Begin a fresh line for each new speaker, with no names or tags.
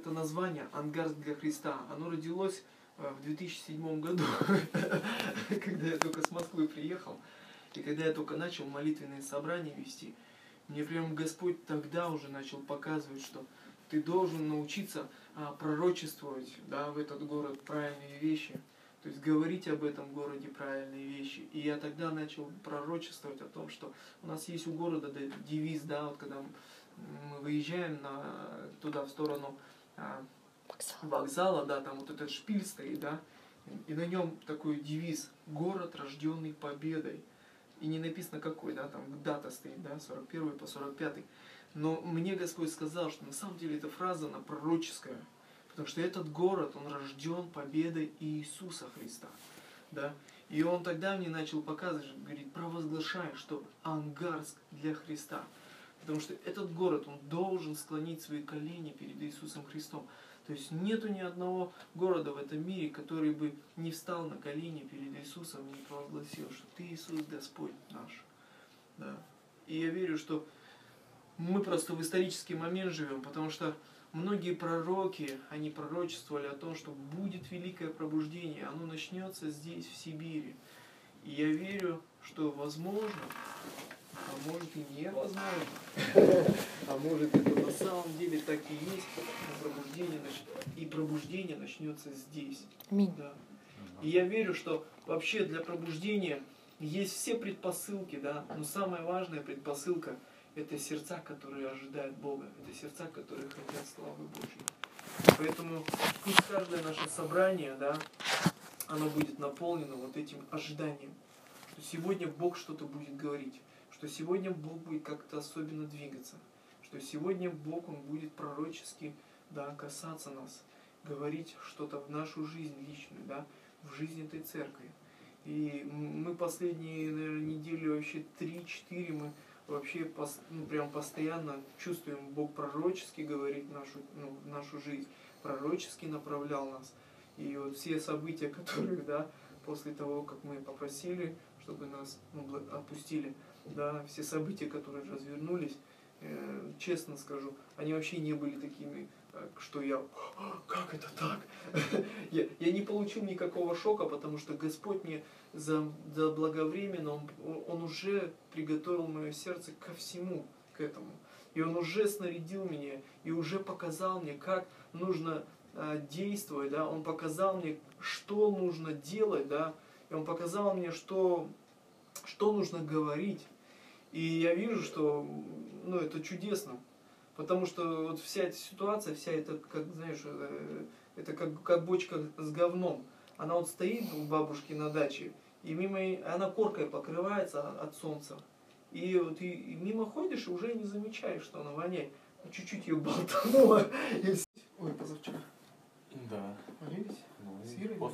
это название «Ангарск для Христа». Оно родилось в 2007 году, когда я только с Москвы приехал, и когда я только начал молитвенные собрания вести. Мне прям Господь тогда уже начал показывать, что ты должен научиться пророчествовать, да, в этот город правильные вещи. То есть говорить об этом городе правильные вещи. И я тогда начал пророчествовать о том, что у нас есть у города девиз, да, вот когда мы выезжаем туда, в сторону вокзала, да, там вот этот шпиль стоит, да, и на нем такой девиз «Город, рожденный победой». И не написано какой, да, там дата стоит, да, 41 по 45. Но мне Господь сказал, что на самом деле эта фраза, она пророческая. Потому что этот город, он рожден победой Иисуса Христа. Да? И он тогда мне начал показывать, говорит, провозглашай, что Ангарск для Христа. Потому что этот город, он должен склонить свои колени перед Иисусом Христом. То есть нету ни одного города в этом мире, который бы не встал на колени перед Иисусом и не провозгласил, что Ты Иисус Господь наш. Да. И я верю, что мы просто в исторический момент живем, потому что многие пророки, они пророчествовали о том, что будет великое пробуждение, оно начнется здесь, в Сибири. И я верю, что возможно, а может и невозможно, а может это на самом деле так и есть, и пробуждение начнется здесь. Да. И я верю, что вообще для пробуждения есть все предпосылки, да, но самая важная предпосылка — это сердца, которые ожидают Бога, это сердца, которые хотят славы Божьей. Поэтому пусть каждое наше собрание, да, оно будет наполнено вот этим ожиданием, что сегодня Бог что-то будет говорить, что сегодня Бог будет как-то особенно двигаться, что сегодня Бог, Он будет пророчески, да, касаться нас, говорить что-то в нашу жизнь личную, да, в жизнь этой церкви. И мы последние, наверное, недели, вообще 3-4, мы вообще прям постоянно чувствуем, Бог пророчески говорит в нашу жизнь, пророчески направлял нас. И вот все события, которые, да, после того, как мы попросили, чтобы нас отпустили, да, все события, которые развернулись, честно скажу, они вообще не были такими, что я, как это так? Я не получил никакого шока, потому что Господь мне заблаговременно, Он уже приготовил мое сердце ко всему, к этому. И Он уже снарядил меня, и уже показал мне, как нужно действовать, да, Он показал мне, что нужно делать, да, и Он показал мне, что нужно говорить. И я вижу, что, это чудесно. Потому что вот вся эта ситуация, вся эта, как, знаешь, это как бочка с говном. Она вот стоит у бабушки на даче, и она коркой покрывается от солнца. И вот и мимо ходишь, и уже не замечаешь, что она воняет. Чуть-чуть ее болтануло. Ой, позавчера.
Да.
Молились? С Ирой?